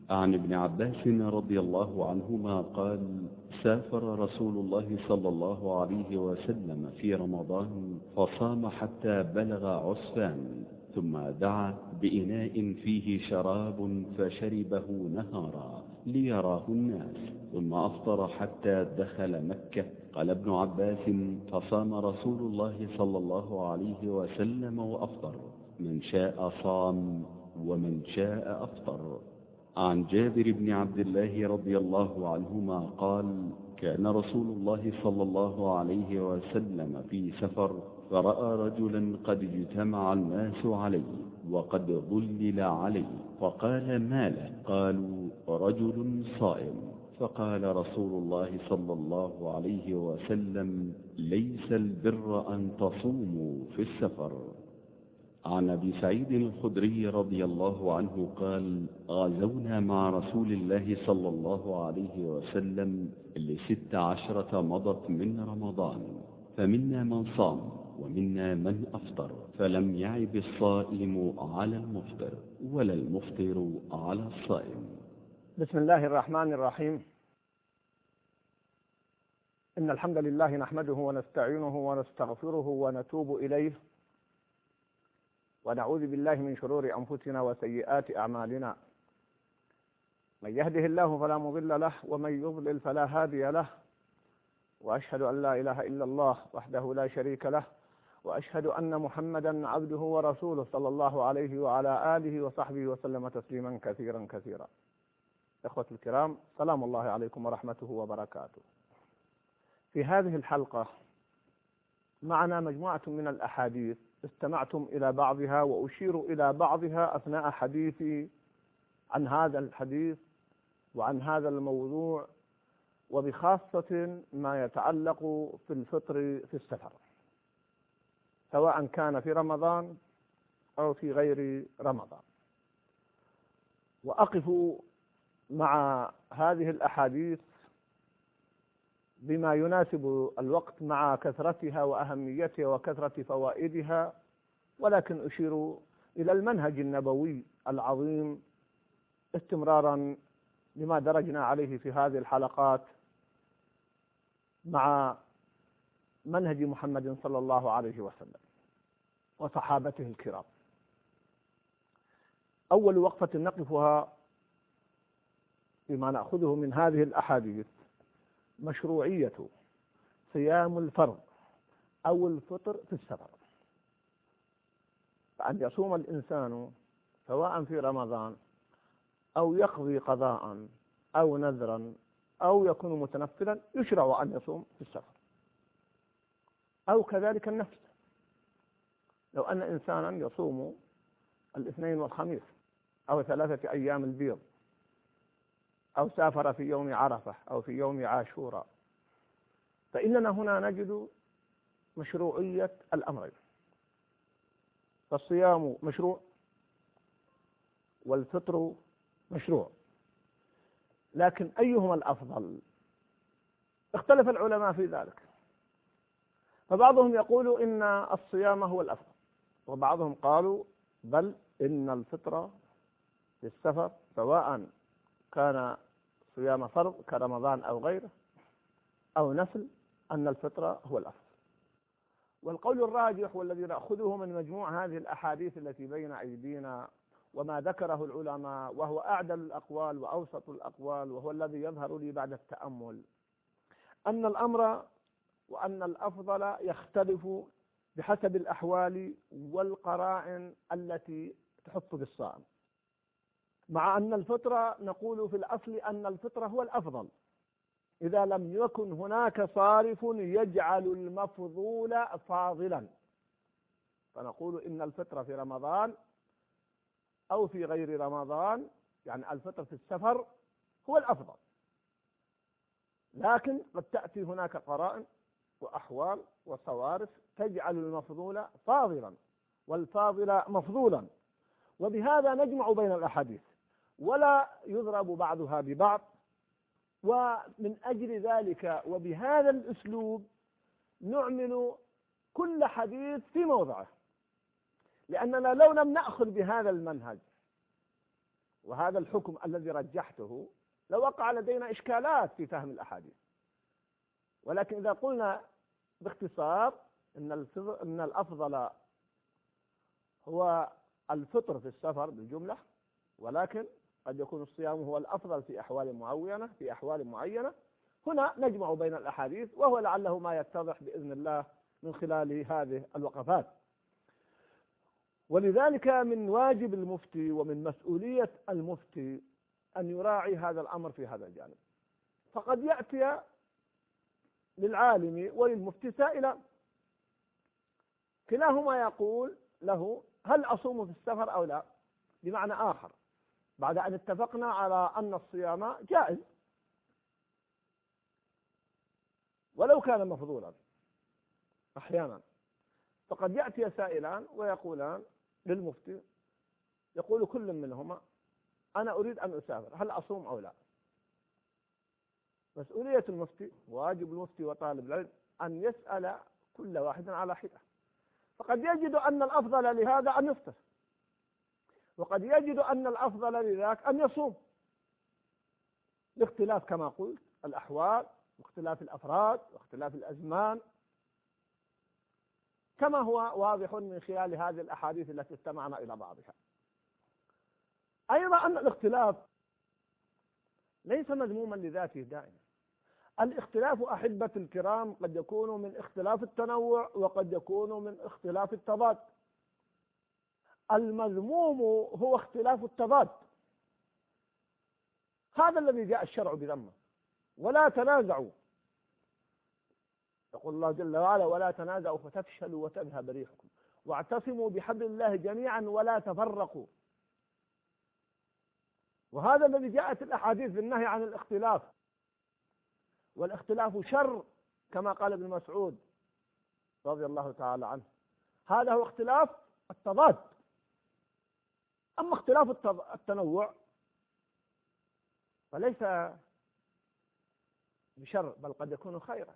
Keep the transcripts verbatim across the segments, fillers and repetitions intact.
عن ابن عباس رضي الله عنهما قال: سافر رسول الله صلى الله عليه وسلم في رمضان فصام حتى بلغ عسفان، ثم دعا بإناء فيه شراب فشربه نهارا ليراه الناس، ثم أفطر حتى دخل مكة. قال ابن عباس: فصام رسول الله صلى الله عليه وسلم وأفطر، من شاء صام ومن شاء أفطر. عن جابر بن عبد الله رضي الله عنهما قال: كان رسول الله صلى الله عليه وسلم في سفر، فرأى رجلا قد اجتمع الناس عليه وقد ظلل عليه، فقال: ما له؟ قالوا: رجل صائم. فقال رسول الله صلى الله عليه وسلم: ليس البر أن تصوموا في السفر. عن أبي سعيد الخدري رضي الله عنه قال: غزونا مع رسول الله صلى الله عليه وسلم لست عشرة مضت من رمضان، فمنا من صام ومنا من أفطر، فلم يعب الصائم على المفطر ولا المفطر على الصائم. بسم الله الرحمن الرحيم. إن الحمد لله نحمده ونستعينه ونستغفره ونتوب إليه، ونعوذ بالله من شرور أنفسنا وسيئات أعمالنا. من يهده الله فلا مضل له، ومن يضلل فلا هادي له، وأشهد أن لا إله إلا الله وحده لا شريك له، وأشهد أن محمدا عبده ورسوله صلى الله عليه وعلى آله وصحبه وسلم تسليما كثيرا كثيرا. إخوة الكرام، سلام الله عليكم ورحمته وبركاته. في هذه الحلقة معنا مجموعة من الأحاديث استمعتم إلى بعضها وأشير إلى بعضها أثناء حديثي عن هذا الحديث وعن هذا الموضوع، وبخاصة ما يتعلق في الفطر في السفر، سواء كان في رمضان أو في غير رمضان. وأقف مع هذه الأحاديث بما يناسب الوقت مع كثرتها وأهميتها وكثرة فوائدها، ولكن أشير إلى المنهج النبوي العظيم استمرارا لما درجنا عليه في هذه الحلقات مع منهج محمد صلى الله عليه وسلم وصحابته الكرام. أول وقفة نقفها بما نأخذه من هذه الأحاديث مشروعية صيام الفرض أو الفطر في السفر، فأن يصوم الإنسان سواء في رمضان أو يقضي قضاء أو نذرا أو يكون متنفلا، يشرع أن يصوم في السفر. أو كذلك النفس، لو أن إنسانا يصوم الاثنين والخميس أو ثلاثة أيام البيض، أو سافر في يوم عرفة أو في يوم عاشوراء، فإننا هنا نجد مشروعية الأمرين، فالصيام مشروع والفطر مشروع، لكن أيهما الأفضل؟ اختلف العلماء في ذلك، فبعضهم يقول إن الصيام هو الأفضل، وبعضهم قالوا بل إن الفطر في السفر سواء كان صيام فرض كرمضان أو غيره أو نفل، أن الفطر هو الأفضل. والقول الراجح والذي نأخذه من مجموع هذه الأحاديث التي بين أيدينا وما ذكره العلماء، وهو أعدل الأقوال وأوسط الأقوال، وهو الذي يظهر لي بعد التأمل، أن الأمر وأن الأفضل يختلف بحسب الأحوال والقرائن التي تحط بالصائم، مع أن الفطر نقول في الأصل أن الفطر هو الأفضل إذا لم يكن هناك صارف يجعل المفضول فاضلا، فنقول إن الفطر في رمضان أو في غير رمضان، يعني الفطر في السفر هو الأفضل، لكن قد تأتي هناك قرائن وأحوال وصوارف تجعل المفضول فاضلا والفاضل مفضولا، وبهذا نجمع بين الأحاديث ولا يضرب بعضها ببعض. ومن أجل ذلك وبهذا الأسلوب نعمل كل حديث في موضعه، لأننا لو لم نأخذ بهذا المنهج وهذا الحكم الذي رجحته لوقع لدينا إشكالات في فهم الأحاديث. ولكن إذا قلنا باختصار إن الأفضل هو الفطر في السفر بالجملة، ولكن قد يكون الصيام هو الأفضل في أحوال معينة في أحوال معينة، هنا نجمع بين الأحاديث، وهو لعله ما يتضح بإذن الله من خلال هذه الوقفات. ولذلك من واجب المفتي ومن مسؤولية المفتي أن يراعي هذا الأمر في هذا الجانب. فقد يأتي للعالم وللمفتي سائلا كلاهما يقول له هل أصوم في السفر أو لا، بمعنى آخر بعد أن اتفقنا على أن الصيام جائز ولو كان مفضولا أحيانا، فقد يأتي سائلان ويقولان للمفتي، يقول كل منهما أنا أريد أن أسافر، هل أصوم أو لا؟ مسؤولية المفتي واجب المفتي وطالب العلم أن يسأل كل واحد على حدة، فقد يجد أن الأفضل لهذا أن يفطر، وقد يجد أن الأفضل لذاك أن يصوم، لاختلاف كما قلت الأحوال واختلاف الأفراد واختلاف الأزمان، كما هو واضح من خلال هذه الأحاديث التي استمعنا إلى بعضها. أيضا أن الاختلاف ليس مذموما لذاته دائما. الاختلاف أحبة الكرام قد يكون من اختلاف التنوع وقد يكون من اختلاف التضاد. المذموم هو اختلاف التضاد، هذا الذي جاء الشرع بذمه. ولا تنازعوا، يقول الله جل وعلا ولا تنازعوا فتفشلوا وتذهب ريحكم واعتصموا بحبل الله جميعا ولا تفرقوا. وهذا الذي جاءت الأحاديث بالنهي عن الاختلاف، والاختلاف شر كما قال ابن مسعود رضي الله تعالى عنه، هذا هو اختلاف التضاد. أما اختلاف التنوع فليس بشر، بل قد يكون خيرا،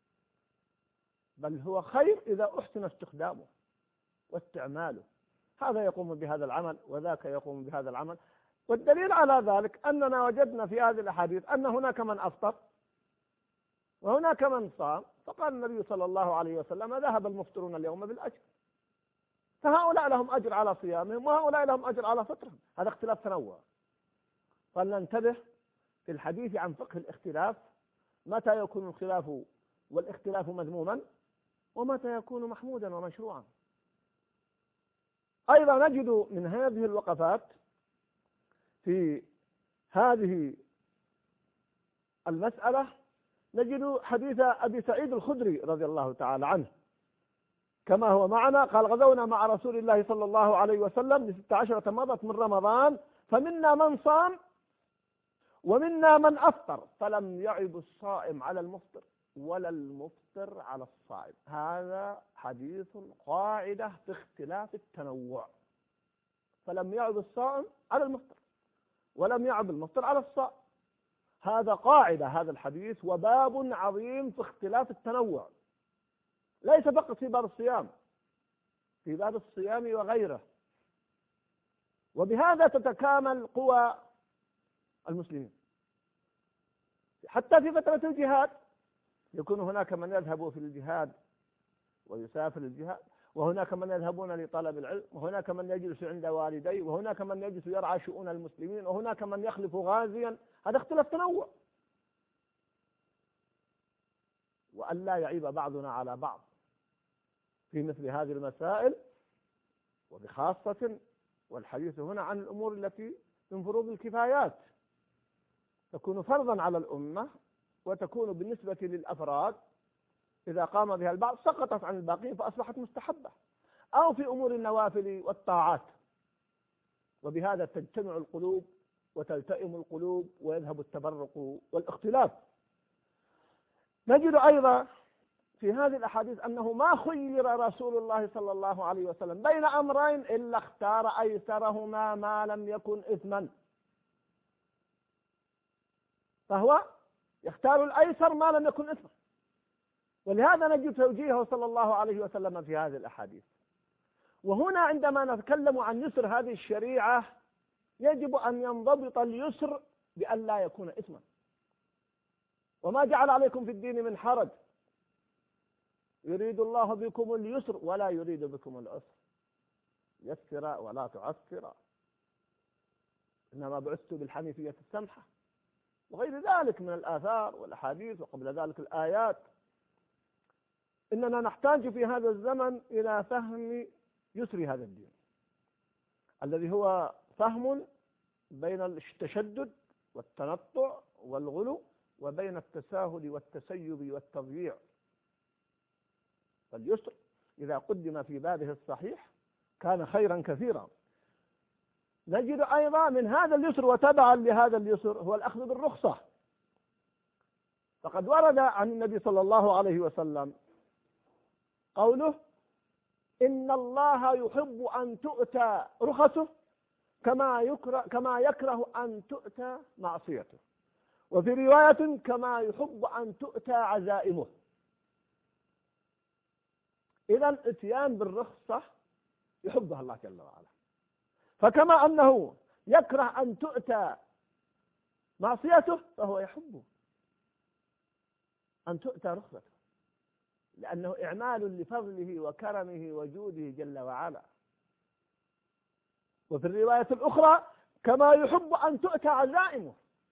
بل هو خير إذا أحسن استخدامه واستعماله، هذا يقوم بهذا العمل وذاك يقوم بهذا العمل. والدليل على ذلك أننا وجدنا في هذه الأحاديث أن هناك من أفطر وهناك من صام، فقال النبي صلى الله عليه وسلم ذهب المفطرون اليوم بالأجر، فهؤلاء لهم أجر على صيامهم وهؤلاء لهم أجر على فطرهم، هذا اختلاف تنوع. فلننتبه في الحديث عن فقه الاختلاف، متى يكون الخلاف والاختلاف مذموما ومتى يكون محمودا ومشروعا. أيضا نجد من هذه الوقفات في هذه المسألة نجد حديث أبي سعيد الخدري رضي الله تعالى عنه كما هو معنا، قال غزونا مع رسول الله صلى الله عليه وسلم بست عشرة مضت من رمضان، فمنا من صام ومنا من أفطر، فلم يعب الصائم على المفطر ولا المفطر على الصائم. هذا حديث قاعدة في اختلاف التنوع، فلم يعب الصائم على المفطر ولم يعب المفطر على الصائم، هذا قاعدة هذا الحديث، وباب عظيم في اختلاف التنوع، ليس فقط في باب الصيام، في باب الصيام وغيره. وبهذا تتكامل قوى المسلمين. حتى في فترة الجهاد يكون هناك من يذهب في الجهاد ويسافر الجهاد، وهناك من يذهبون لطلب العلم، وهناك من يجلس عند والديه، وهناك من يجلس يرعى شؤون المسلمين، وهناك من يخلف غازيا، هذا اختلاف تنوع. وأن لا يعيب بعضنا على بعض في مثل هذه المسائل، وبخاصة والحديث هنا عن الأمور التي من فروض الكفايات، تكون فرضا على الأمة وتكون بالنسبة للأفراد إذا قام بها البعض سقطت عن الباقين فأصبحت مستحبة، أو في أمور النوافل والطاعات، وبهذا تجتمع القلوب وتلتئم القلوب ويذهب التفرق والاختلاف. نجد أيضا في هذه الأحاديث أنه ما خير رسول الله صلى الله عليه وسلم بين أمرين إلا اختار أيسرهما ما لم يكن إثما، فهو يختار الأيسر ما لم يكن إثما. ولهذا نجد توجيهه صلى الله عليه وسلم في هذه الأحاديث. وهنا عندما نتكلم عن يسر هذه الشريعة يجب أن ينضبط اليسر بأن لا يكون إثما. وما جعل عليكم في الدين من حرج، يريد الله بكم اليسر ولا يريد بكم العسر، يسر ولا تعسر، إنما بعثت بالحنيفية السمحة، وغير ذلك من الآثار والأحاديث، وقبل ذلك الآيات. إننا نحتاج في هذا الزمن إلى فهم يسر هذا الدين، الذي هو فهم بين التشدد والتنطع والغلو، وبين التساهل والتسيب والتضييع. فاليسر إذا قدم في بابه الصحيح كان خيرا كثيرا. نجد أيضا من هذا اليسر وتبعا لهذا اليسر هو الأخذ بالرخصة. فقد ورد عن النبي صلى الله عليه وسلم قوله: إن الله يحب أن تؤتى رخصه كما يكره, كما يكره أن تؤتى معصيته، وفي رواية كما يحب أن تؤتى عزائمه. إذا الاتيان بالرخصة يحبها الله جل وعلا، فكما أنه يكره أن تؤتى معصيته فهو يحب أن تؤتى رخصته، لأنه إعمال لفضله وكرمه وجوده جل وعلا. وفي الرواية الأخرى كما يحب أن تؤتى عزائمه.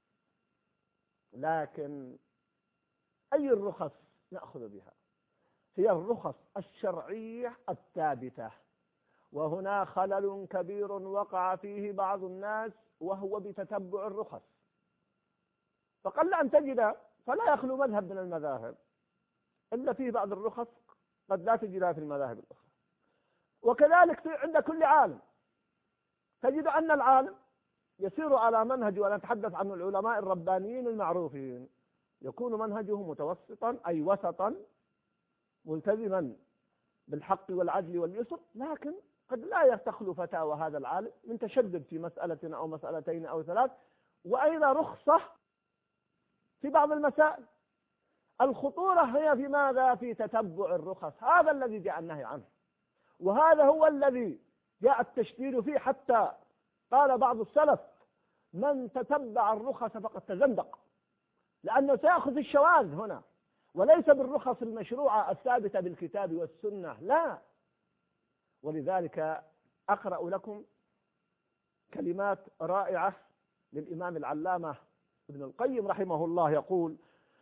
لكن أي الرخص نأخذ بها؟ هي الرخص الشرعية الثابتة، وهنا خلل كبير وقع فيه بعض الناس، وهو بتتبع الرخص. فقل أن تجد، فلا يخلو مذهب من المذاهب إلا فيه بعض الرخص قد لا تجدها في المذاهب الأخرى. وكذلك عند كل عالم تجد أن العالم يسير على منهج، ولا نتحدث عن العلماء الربانيين المعروفين، يكون منهجه متوسطا أي وسطا ملتزما بالحق والعدل واليسر، لكن قد لا تخلو فتاوى هذا العالم من تشدد في مسألة أو مسألتين أو ثلاث، وأيضا رخصة في بعض المسائل. الخطورة هي في ماذا؟ في تتبع الرخص. هذا الذي جاء النهي عنه، وهذا هو الذي جاء التشديد فيه، حتى قال بعض السلف: من تتبع الرخص فقد تزندق، لأنه سيأخذ الشواذ هنا، وليس بالرخص المشروعة الثابتة بالكتاب والسنة، لا. ولذلك أقرأ لكم كلمات رائعة للإمام العلامة ابن القيم رحمه الله، يقول: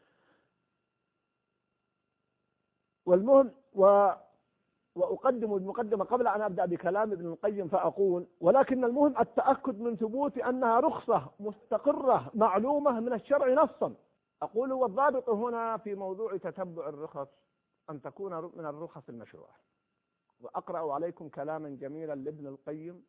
والمهم و وأقدم المقدمة قبل أن أبدأ بكلام ابن القيم، فأقول: ولكن المهم التأكد من ثبوت أنها رخصة مستقرة معلومة من الشرع نصا. أقول: والضابط هنا في موضوع تتبع الرخص أن تكون من الرخص المشروعة. وأقرأ عليكم كلاما جميلا لابن القيم: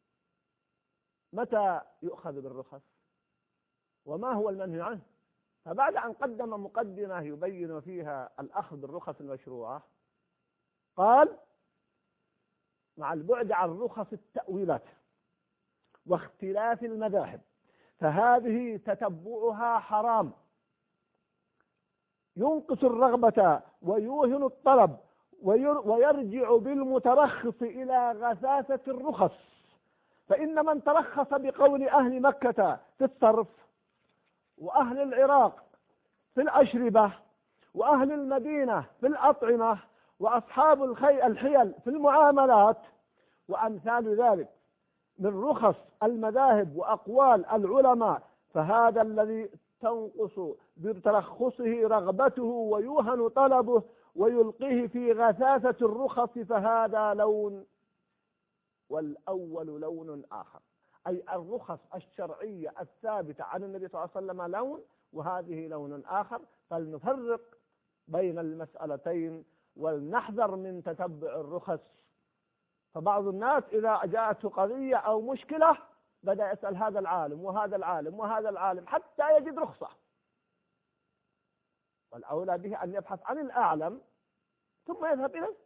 متى يؤخذ بالرخص؟ وما هو المنهي عنه؟ فبعد أن قدم مقدمة يبين فيها الأخذ بالرخص المشروعة، قال: مع البعد عن رخص التأويلات واختلاف المذاهب، فهذه تتبعها حرام، ينقص الرغبة ويوهن الطلب، ويرجع بالمترخص إلى غثاثة الرخص. فإن من ترخص بقول أهل مكة في الصرف، وأهل العراق في الأشربة، وأهل المدينة في الأطعمة، وأصحاب الحيل في المعاملات، وأمثال ذلك من رخص المذاهب وأقوال العلماء، فهذا الذي تنقص بترخصه رغبته ويوهن طلبه ويلقيه في غثاثة الرخص، فهذا لون، والأول لون آخر. أي الرخص الشرعية الثابتة عن النبي صلى الله عليه وسلم لون، وهذه لون آخر. فلنفرق بين المسألتين ولنحذر من تتبع الرخص. فبعض الناس إذا جاءته قضية أو مشكلة بدأ يسأل هذا العالم وهذا العالم وهذا العالم حتى يجد رخصة، والأولى به أن يبحث عن الأعلم ثم يذهب إليه.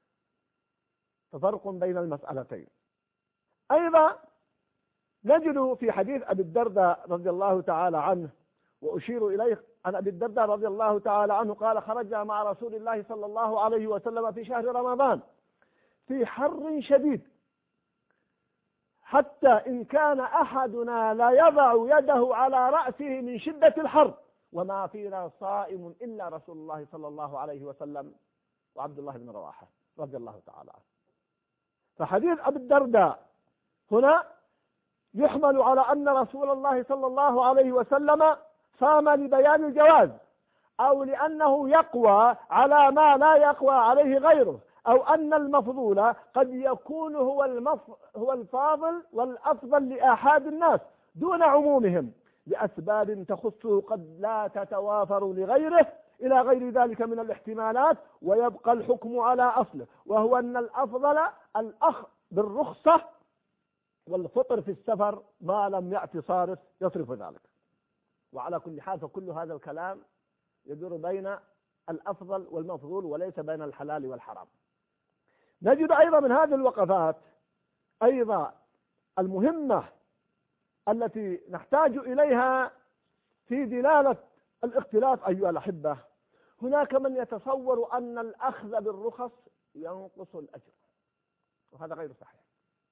ففرق بين المسألتين. أيضا نجد في حديث أبي الدرداء رضي الله تعالى عنه، وأشير إليه عن أبي الدرداء رضي الله تعالى عنه قال: خرجنا مع رسول الله صلى الله عليه وسلم في شهر رمضان في حر شديد، حتى إن كان أحدنا لا يضع يده على رأسه من شدة الحر وما فينا صائم إلا رسول الله صلى الله عليه وسلم وعبد الله بن رواحة رضي الله تعالى عنه. فحديث أبي الدرداء هنا يحمل على أن رسول الله صلى الله عليه وسلم صام لبيان الجواز، أو لأنه يقوى على ما لا يقوى عليه غيره، أو أن المفضول قد يكون هو المف... هو الفاضل والأفضل لآحاد الناس دون عمومهم لأسباب تخصه قد لا تتوافر لغيره إلى غير ذلك من الاحتمالات، ويبقى الحكم على أصله، وهو أن الأفضل الأخذ بالرخصة والفطر في السفر ما لم يأتي صارف يصرف ذلك. وعلى كل حال فكل هذا الكلام يدور بين الأفضل والمفضول وليس بين الحلال والحرام. نجد أيضا من هذه الوقفات أيضا المهمة التي نحتاج إليها في دلالة الاختلاف أيها الأحبة. هناك من يتصور أن الأخذ بالرخص ينقص الأجر، وهذا غير صحيح.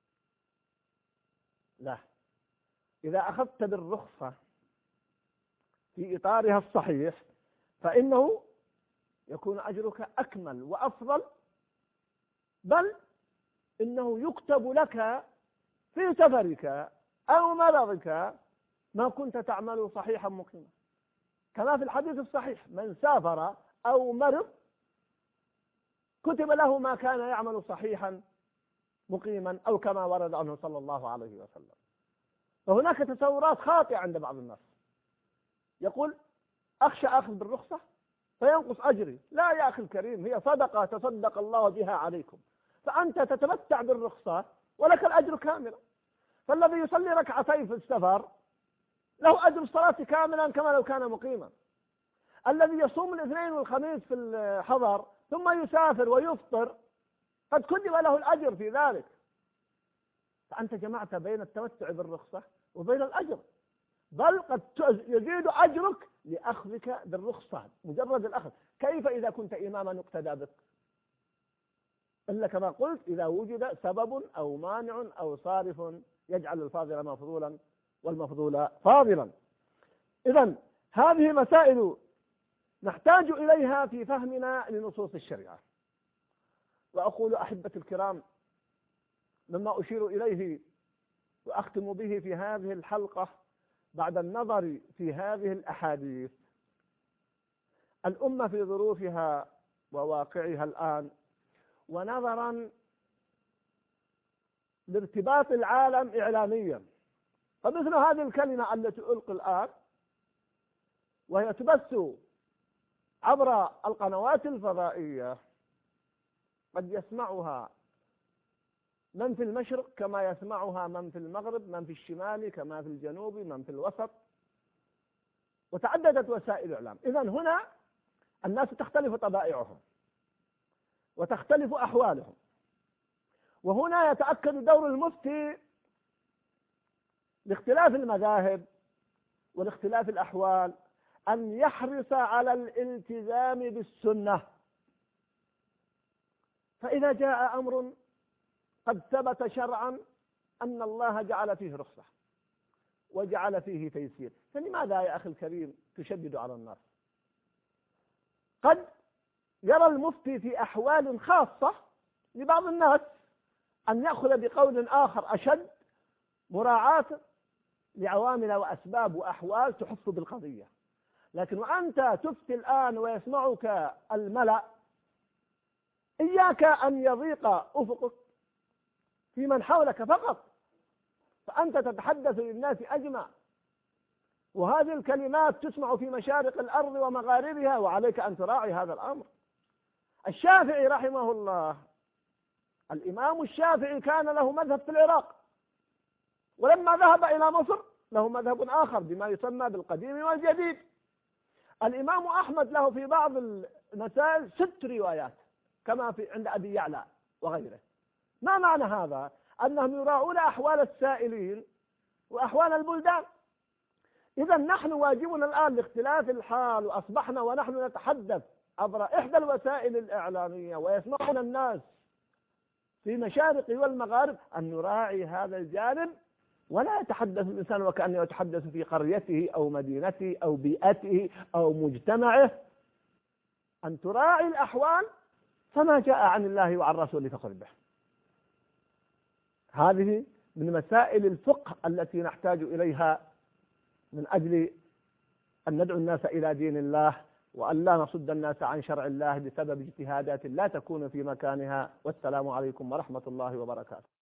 لا، إذا أخذت بالرخصة في إطارها الصحيح فإنه يكون أجرك أكمل وأفضل، بل إنه يكتب لك في سفرك أو مرضك ما كنت تعمل صحيحا مقيما، كما في الحديث الصحيح: من سافر أو مرض كتب له ما كان يعمل صحيحا مقيما، أو كما ورد عنه صلى الله عليه وسلم. فهناك تصورات خاطئة عند بعض الناس، يقول أخشى أخذ بالرخصة فينقص أجري. لا يا أخي الكريم، هي صدقة تصدق الله بها عليكم، فأنت تتمتع بالرخصة ولك الأجر كاملا. فالذي يصلي ركعتين في السفر له أجر الصلاة كاملا كما لو كان مقيما. الذي يصوم الاثنين والخميس في الحضر ثم يسافر ويفطر قد كتب له الأجر في ذلك. فأنت جمعت بين التمتع بالرخصة وبين الأجر، بل قد يزيد أجرك لأخذك بالرخصة مجرد الأخذ. كيف إذا كنت إماما يقتدى بك؟ إلا كما قلت إذا وجد سبب أو مانع أو صارف يجعل الفاضل مفضولا والمفضول فاضلا. إذن هذه مسائل نحتاج إليها في فهمنا لنصوص الشريعة. وأقول أحبة الكرام، مما أشير إليه وأختم به في هذه الحلقة بعد النظر في هذه الأحاديث: الأمة في ظروفها وواقعها الآن، ونظرا لارتباط العالم إعلاميا، فمثل هذه الكلمة التي ألقي الآن وهي تبث عبر القنوات الفضائية قد يسمعها من في المشرق كما يسمعها من في المغرب، من في الشمال كما في الجنوب، من في الوسط، وتعددت وسائل الإعلام. إذن هنا الناس تختلف طبائعهم وتختلف أحوالهم، وهنا يتأكد دور المفتي لاختلاف المذاهب والاختلاف الأحوال أن يحرص على الالتزام بالسنة. فإذا جاء أمر قد ثبت شرعا أن الله جعل فيه رخصة وجعل فيه تيسير، فلماذا يا أخي الكريم تشدد على الناس؟ قد يرى المفتي في أحوال خاصة لبعض الناس أن يأخذ بقول آخر أشد مراعاة لعوامل وأسباب وأحوال تحف بالقضية. لكن وأنت تفتي الآن ويسمعك الملأ، إياك أن يضيق أفقك في من حولك فقط، فأنت تتحدث للناس أجمع، وهذه الكلمات تسمع في مشارق الأرض ومغاربها، وعليك أن تراعي هذا الأمر. الشافعي رحمه الله، الإمام الشافعي كان له مذهب في العراق، ولما ذهب إلى مصر له مذهب آخر بما يسمى بالقديم والجديد. الإمام أحمد له في بعض المسائل ست روايات كما في عند أبي يعلى وغيره. ما معنى هذا؟ أنهم يراعون أحوال السائلين وأحوال البلدان. إذا نحن واجبنا الآن لاختلاف الحال، وأصبحنا ونحن نتحدث عبر إحدى الوسائل الإعلامية ويسمعنا الناس في مشارق والمغارب أن نراعي هذا الجانب، ولا يتحدث الإنسان وكأنه يتحدث في قريته أو مدينته أو بيئته أو مجتمعه. أن تراعي الأحوال، فما جاء عن الله وعن رسوله فقل به. هذه من مسائل الفقه التي نحتاج إليها من أجل أن ندعو الناس إلى دين الله، وأن لا نصد الناس عن شرع الله بسبب اجتهادات لا تكون في مكانها. والسلام عليكم ورحمة الله وبركاته.